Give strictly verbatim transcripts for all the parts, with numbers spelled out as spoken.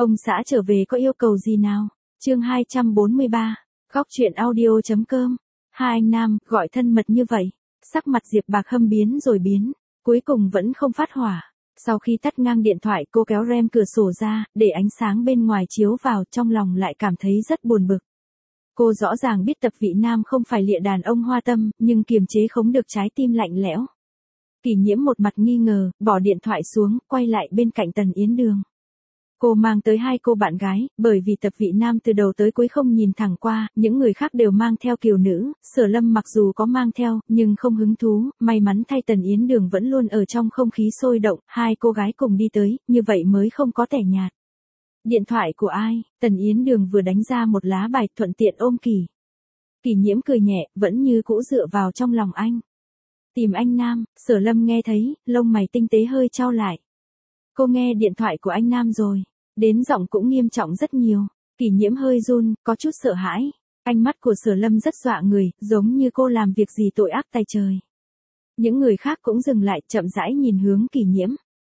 Ông xã trở về có yêu cầu gì nào? Chương hai trăm bốn mươi ba, Góc truyện audio chấm com. Hai anh nam, gọi thân mật như vậy. Sắc mặt Diệp Bạc Hâm biến rồi biến, cuối cùng vẫn không phát hỏa. Sau khi tắt ngang điện thoại, cô kéo rèm cửa sổ ra, để ánh sáng bên ngoài chiếu vào, trong lòng lại cảm thấy rất buồn bực. Cô rõ ràng biết Tập Vị Nam không phải lịa đàn ông hoa tâm, nhưng kiềm chế không được trái tim lạnh lẽo. Kỷ Nhiễm một mặt nghi ngờ, bỏ điện thoại xuống, quay lại bên cạnh Tần Yến Đường. Cô mang tới hai cô bạn gái, bởi vì Tập Vị Nam từ đầu tới cuối không nhìn thẳng qua, những người khác đều mang theo kiều nữ, Sở Lâm mặc dù có mang theo, nhưng không hứng thú, may mắn thay Tần Yến Đường vẫn luôn ở trong không khí sôi động, hai cô gái cùng đi tới, như vậy mới không có tẻ nhạt. Điện thoại của ai? Tần Yến Đường vừa đánh ra một lá bài, thuận tiện ôm Kỷ. Kỷ Nhiễm cười nhẹ, vẫn như cũ dựa vào trong lòng anh. Tìm anh Nam. Sở Lâm nghe thấy, lông mày tinh tế hơi chau lại. Cô nghe điện thoại của anh Nam rồi. Đến giọng cũng nghiêm trọng rất nhiều. Kỷ Nhiễm hơi run, có chút sợ hãi. Ánh mắt của Sở Lâm rất dọa người, giống như cô làm việc gì tội ác tày trời. Những người khác cũng dừng lại, chậm rãi nhìn hướng Kỷ Nhiễm.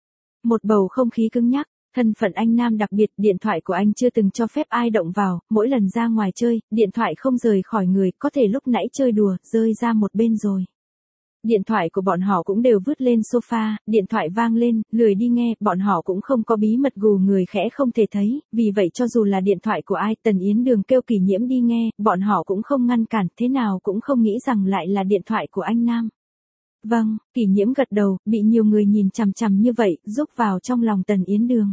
Một bầu không khí cứng nhắc. Thân phận anh Nam đặc biệt, điện thoại của anh chưa từng cho phép ai động vào, mỗi lần ra ngoài chơi, điện thoại không rời khỏi người, có thể lúc nãy chơi đùa, rơi ra một bên rồi. Điện thoại của bọn họ cũng đều vứt lên sofa, điện thoại vang lên, lười đi nghe, bọn họ cũng không có bí mật gù người khẽ không thể thấy, vì vậy cho dù là điện thoại của ai, Tần Yến Đường kêu Kỷ Nhiễm đi nghe, bọn họ cũng không ngăn cản, thế nào cũng không nghĩ rằng lại là điện thoại của anh Nam. Vâng, Kỷ Nhiễm gật đầu, bị nhiều người nhìn chằm chằm như vậy, rúc vào trong lòng Tần Yến Đường.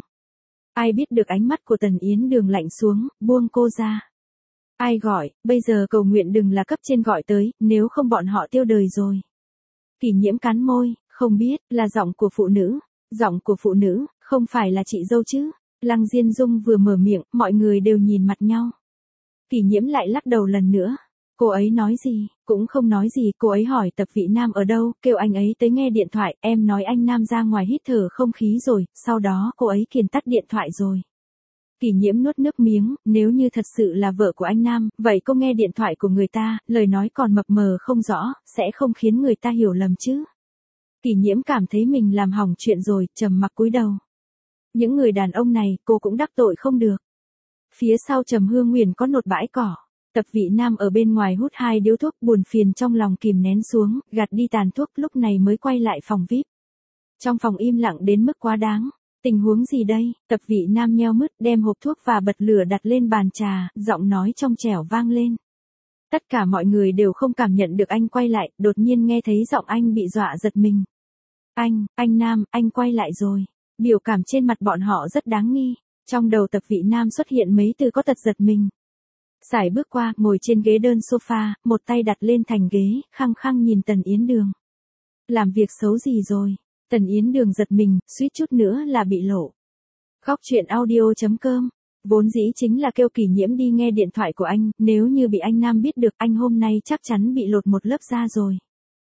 Ai biết được ánh mắt của Tần Yến Đường lạnh xuống, buông cô ra. Ai gọi, bây giờ cầu nguyện đừng là cấp trên gọi tới, nếu không bọn họ tiêu đời rồi. Kỷ Nhiễm cắn môi, không biết, là giọng của phụ nữ. Giọng của phụ nữ, không phải là chị dâu chứ. Lăng Diên Dung vừa mở miệng, mọi người đều nhìn mặt nhau. Kỷ Nhiễm lại lắc đầu lần nữa. Cô ấy nói gì, cũng không nói gì, cô ấy hỏi Tập Vị Nam ở đâu, kêu anh ấy tới nghe điện thoại, em nói anh Nam ra ngoài hít thở không khí rồi, sau đó cô ấy kiềm tắt điện thoại rồi. Kỷ Nhiễm nuốt nước miếng, nếu như thật sự là vợ của anh Nam, vậy cô nghe điện thoại của người ta, lời nói còn mập mờ không rõ, sẽ không khiến người ta hiểu lầm chứ. Kỷ Nhiễm cảm thấy mình làm hỏng chuyện rồi, trầm mặc cúi đầu. Những người đàn ông này, cô cũng đắc tội không được. Phía sau Trầm Hương Nguyền có nột bãi cỏ. Tập Vị Nam ở bên ngoài hút hai điếu thuốc, buồn phiền trong lòng kìm nén xuống, gạt đi tàn thuốc, lúc này mới quay lại phòng vi ai pi. Trong phòng im lặng đến mức quá đáng. Tình huống gì đây? Tập Vị Nam nheo mứt, đem hộp thuốc và bật lửa đặt lên bàn trà, giọng nói trong trẻo vang lên. Tất cả mọi người đều không cảm nhận được anh quay lại, đột nhiên nghe thấy giọng anh bị dọa giật mình. Anh, anh Nam, anh quay lại rồi. Biểu cảm trên mặt bọn họ rất đáng nghi. Trong đầu Tập Vị Nam xuất hiện mấy từ có tật giật mình. Sải bước qua, ngồi trên ghế đơn sofa, một tay đặt lên thành ghế, khăng khăng nhìn Tần Yến Đường. Làm việc xấu gì rồi? Tần Yến Đường giật mình, suýt chút nữa là bị lộ. Góc truyện audio chấm com. Vốn dĩ chính là kêu Kỷ Nhiễm đi nghe điện thoại của anh, nếu như bị anh Nam biết được, anh hôm nay chắc chắn bị lột một lớp da rồi.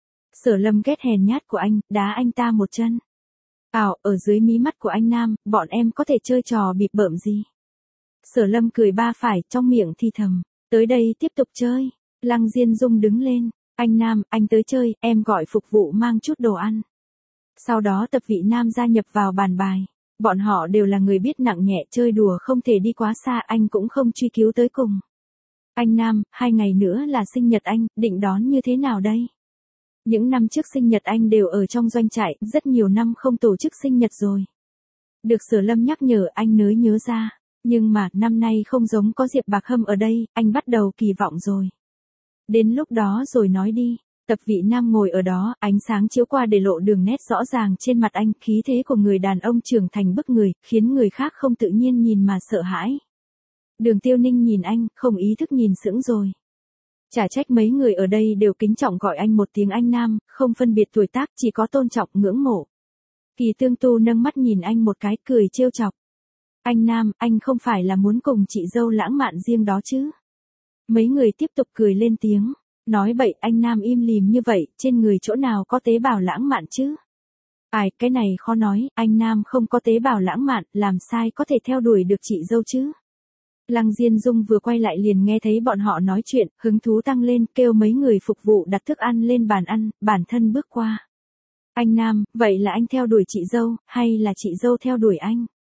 Sở Lâm ghét hèn nhát của anh, đá anh ta một chân. Ảo, ở dưới mí mắt của anh Nam, bọn em có thể chơi trò bịp bợm gì? Sở Lâm cười ba phải, trong miệng thì thầm, tới đây tiếp tục chơi. Lăng Diên Dung đứng lên, anh Nam, anh tới chơi, em gọi phục vụ mang chút đồ ăn. Sau đó Tập Vị Nam gia nhập vào bàn bài. Bọn họ đều là người biết nặng nhẹ, chơi đùa không thể đi quá xa, anh cũng không truy cứu tới cùng. Anh Nam, hai ngày nữa là sinh nhật anh, định đón như thế nào đây? Những năm trước sinh nhật anh đều ở trong doanh trại, rất nhiều năm không tổ chức sinh nhật rồi. Được Sở Lâm nhắc nhở, anh nới nhớ ra. Nhưng mà, năm nay không giống có Diệp Bạc Hâm ở đây, anh bắt đầu kỳ vọng rồi. Đến lúc đó rồi nói đi. Tập Vị Nam ngồi ở đó, ánh sáng chiếu qua để lộ đường nét rõ ràng trên mặt anh, khí thế của người đàn ông trưởng thành bức người, khiến người khác không tự nhiên nhìn mà sợ hãi. Đường Tiêu Ninh nhìn anh, không ý thức nhìn sững rồi. Chả trách mấy người ở đây đều kính trọng gọi anh một tiếng anh Nam, không phân biệt tuổi tác, chỉ có tôn trọng, ngưỡng mộ. Kỳ Tương Tu nâng mắt nhìn anh một cái, cười trêu chọc. Anh Nam, anh không phải là muốn cùng chị dâu lãng mạn riêng đó chứ? Mấy người tiếp tục cười lên tiếng. Nói bậy, anh Nam im lìm như vậy, trên người chỗ nào có tế bào lãng mạn chứ? Ai, cái này khó nói, anh Nam không có tế bào lãng mạn, làm sai có thể theo đuổi được chị dâu chứ? Lăng Diên Dung vừa quay lại liền nghe thấy bọn họ nói chuyện, hứng thú tăng lên, kêu mấy người phục vụ đặt thức ăn lên bàn ăn, bản thân bước qua. Anh Nam, vậy là anh theo đuổi chị dâu, hay là chị dâu theo đuổi anh?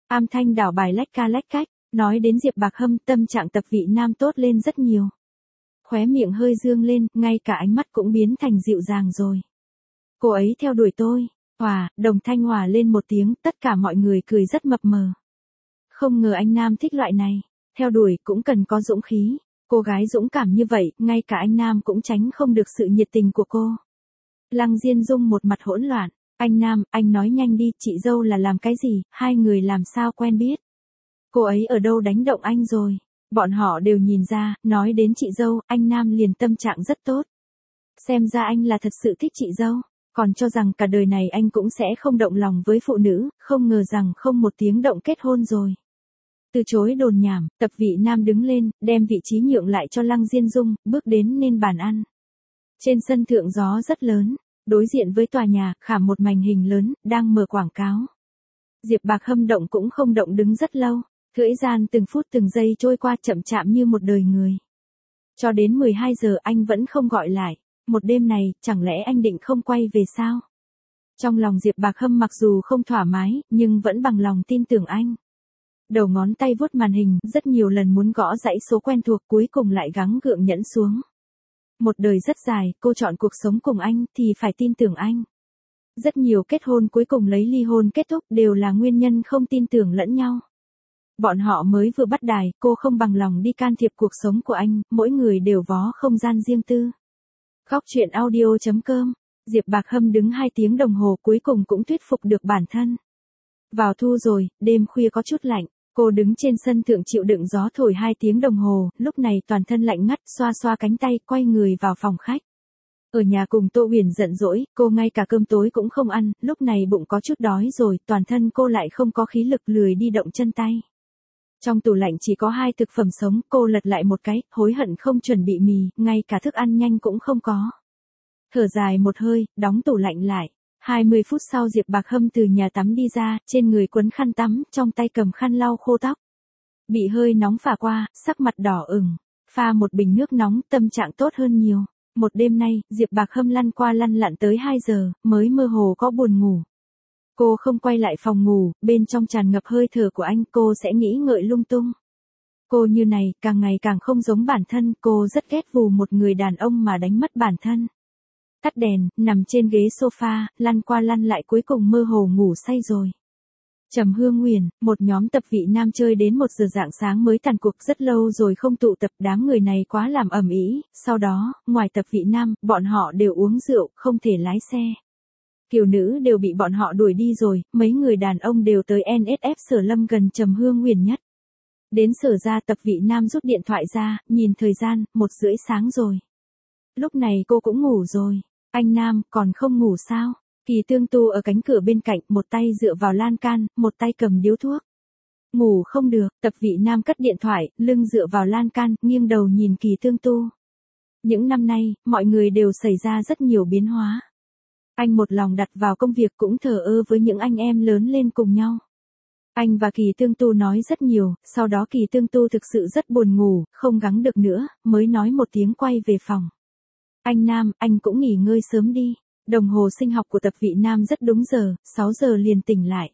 Am thanh đảo bài lách ca lách cách, nói đến Diệp Bạc Hâm tâm trạng Tập Vị Nam tốt lên rất nhiều. Khóe miệng hơi dương lên, ngay cả ánh mắt cũng biến thành dịu dàng rồi. Cô ấy theo đuổi tôi. Hòa, đồng thanh hòa lên một tiếng, tất cả mọi người cười rất mập mờ. Không ngờ anh Nam thích loại này. Theo đuổi cũng cần có dũng khí. Cô gái dũng cảm như vậy, ngay cả anh Nam cũng tránh không được sự nhiệt tình của cô. Lăng Diên Dung một mặt hỗn loạn. Anh Nam, anh nói nhanh đi, chị dâu là làm cái gì, hai người làm sao quen biết. Cô ấy ở đâu đánh động anh rồi. Bọn họ đều nhìn ra, nói đến chị dâu, anh Nam liền tâm trạng rất tốt. Xem ra anh là thật sự thích chị dâu, còn cho rằng cả đời này anh cũng sẽ không động lòng với phụ nữ, không ngờ rằng không một tiếng động kết hôn rồi. Từ chối đồn nhảm, Tập Vị Nam đứng lên, đem vị trí nhượng lại cho Lăng Diên Dung, bước đến nên bàn ăn. Trên sân thượng gió rất lớn, đối diện với tòa nhà, khảm một màn hình lớn, đang mở quảng cáo. Diệp Bạc Hâm động cũng không động đứng rất lâu, thời gian từng phút từng giây trôi qua chậm chạp như một đời người. Cho đến mười hai giờ anh vẫn không gọi lại, một đêm này, chẳng lẽ anh định không quay về sao? Trong lòng Diệp Bạc Hâm mặc dù không thoải mái, nhưng vẫn bằng lòng tin tưởng anh. Đầu ngón tay vuốt màn hình, rất nhiều lần muốn gõ dãy số quen thuộc cuối cùng lại gắng gượng nhẫn xuống. Một đời rất dài, cô chọn cuộc sống cùng anh, thì phải tin tưởng anh. Rất nhiều kết hôn cuối cùng lấy ly hôn kết thúc đều là nguyên nhân không tin tưởng lẫn nhau. Bọn họ mới vừa bắt đài, cô không bằng lòng đi can thiệp cuộc sống của anh, mỗi người đều vó không gian riêng tư. Khóc chuyện audio chấm com, Diệp Bạc Hâm đứng hai tiếng đồng hồ cuối cùng cũng thuyết phục được bản thân. Vào thu rồi, đêm khuya có chút lạnh, cô đứng trên sân thượng chịu đựng gió thổi hai tiếng đồng hồ, lúc này toàn thân lạnh ngắt, xoa xoa cánh tay, quay người vào phòng khách. Ở nhà cùng Tô Huyền giận dỗi, cô ngay cả cơm tối cũng không ăn, lúc này bụng có chút đói rồi, toàn thân cô lại không có khí lực lười đi động chân tay. Trong tủ lạnh chỉ có hai thực phẩm sống, cô lật lại một cái, hối hận không chuẩn bị mì, ngay cả thức ăn nhanh cũng không có. Thở dài một hơi, đóng tủ lạnh lại. hai mươi phút sau Diệp Bạc Hâm từ nhà tắm đi ra, trên người quấn khăn tắm, trong tay cầm khăn lau khô tóc. Bị hơi nóng phả qua, sắc mặt đỏ ửng, pha một bình nước nóng, tâm trạng tốt hơn nhiều. Một đêm nay, Diệp Bạc Hâm lăn qua lăn lặn tới hai giờ, mới mơ hồ có buồn ngủ. Cô không quay lại phòng ngủ, bên trong tràn ngập hơi thở của anh, cô sẽ nghĩ ngợi lung tung. Cô như này, càng ngày càng không giống bản thân, cô rất ghét vù một người đàn ông mà đánh mất bản thân. Tắt đèn, nằm trên ghế sofa, lăn qua lăn lại cuối cùng mơ hồ ngủ say rồi. Trầm Hương Nguyền, một nhóm Tập Vị Nam chơi đến một giờ rạng sáng mới tàn cuộc, rất lâu rồi không tụ tập, đám người này quá làm ầm ĩ, sau đó, ngoài Tập Vị Nam, bọn họ đều uống rượu, không thể lái xe. Kiều nữ đều bị bọn họ đuổi đi rồi, mấy người đàn ông đều tới en ét ép Sở Lâm gần Trầm Hương Nguyền nhất. Đến Sở ra Tập Vị Nam rút điện thoại ra, nhìn thời gian, một rưỡi sáng rồi. Lúc này cô cũng ngủ rồi. Anh Nam, còn không ngủ sao? Kỳ Tương Tu ở cánh cửa bên cạnh, một tay dựa vào lan can, một tay cầm điếu thuốc. Ngủ không được, Tập Vị Nam cất điện thoại, lưng dựa vào lan can, nghiêng đầu nhìn Kỳ Tương Tu. Những năm nay, mọi người đều xảy ra rất nhiều biến hóa. Anh một lòng đặt vào công việc cũng thờ ơ với những anh em lớn lên cùng nhau. Anh và Kỳ Tương Tu nói rất nhiều, sau đó Kỳ Tương Tu thực sự rất buồn ngủ, không gắng được nữa, mới nói một tiếng quay về phòng. Anh Nam, anh cũng nghỉ ngơi sớm đi. Đồng hồ sinh học của Tập Vị Nam rất đúng giờ, sáu giờ liền tỉnh lại.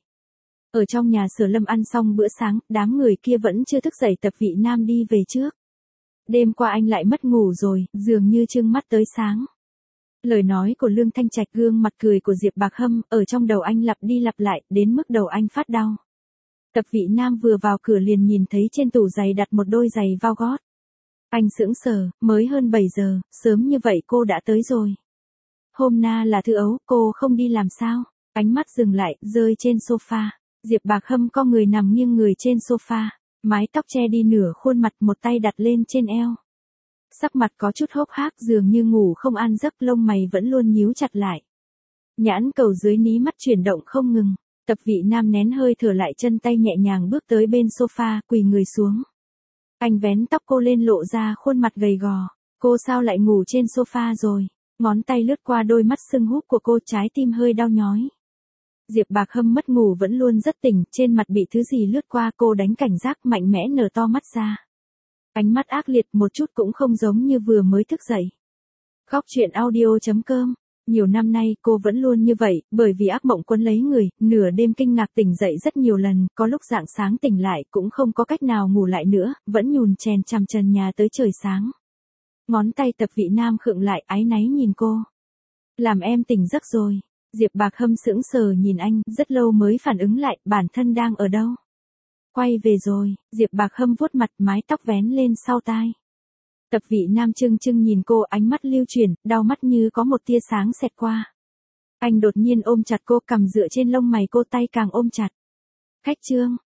Ở trong nhà Sở Lâm ăn xong bữa sáng, đám người kia vẫn chưa thức dậy, Tập Vị Nam đi về trước. Đêm qua anh lại mất ngủ rồi, dường như trương mắt tới sáng. Lời nói của Lương Thanh Trạch, gương mặt cười của Diệp Bạc Hâm, ở trong đầu anh lặp đi lặp lại, đến mức đầu anh phát đau. Tập Vị Nam vừa vào cửa liền nhìn thấy trên tủ giày đặt một đôi giày vào gót. Anh sững sờ, mới hơn bảy giờ, sớm như vậy cô đã tới rồi. Hôm na là thứ ấu, cô không đi làm sao? Ánh mắt dừng lại, rơi trên sofa. Diệp Bạc Hâm co người nằm nghiêng người trên sofa, mái tóc che đi nửa khuôn mặt, một tay đặt lên trên eo. Sắc mặt có chút hốc hác, dường như ngủ không an giấc, lông mày vẫn luôn nhíu chặt lại. Nhãn cầu dưới mí mắt chuyển động không ngừng. Tập Vị Nam nén hơi thở lại, chân tay nhẹ nhàng bước tới bên sofa, quỳ người xuống. Anh vén tóc cô lên, lộ ra khuôn mặt gầy gò. Cô sao lại ngủ trên sofa rồi? Ngón tay lướt qua đôi mắt sưng húp của cô, trái tim hơi đau nhói. Diệp Bạc Hâm mất ngủ vẫn luôn rất tỉnh, trên mặt bị thứ gì lướt qua, cô đánh cảnh giác, mạnh mẽ nở to mắt ra. Ánh mắt ác liệt, một chút cũng không giống như vừa mới thức dậy. Khóc chuyện audio chấm com Nhiều năm nay cô vẫn luôn như vậy, bởi vì ác mộng quấn lấy người, nửa đêm kinh ngạc tỉnh dậy rất nhiều lần, có lúc rạng sáng tỉnh lại cũng không có cách nào ngủ lại nữa, vẫn nhùn chèn chằm trần nhà tới trời sáng. Ngón tay Tập Vị Nam khựng lại áy náy nhìn cô. Làm em tỉnh giấc rồi. Diệp Bạc Hâm sững sờ nhìn anh, rất lâu mới phản ứng lại, bản thân đang ở đâu. Quay về rồi, Diệp Bạc Hâm vuốt mặt, mái tóc vén lên sau tai. Tập Vị Nam trưng trưng nhìn cô, ánh mắt lưu chuyển, đau mắt như có một tia sáng xẹt qua. Anh đột nhiên ôm chặt cô, cằm dựa trên lông mày cô, tay càng ôm chặt. Khách Trương,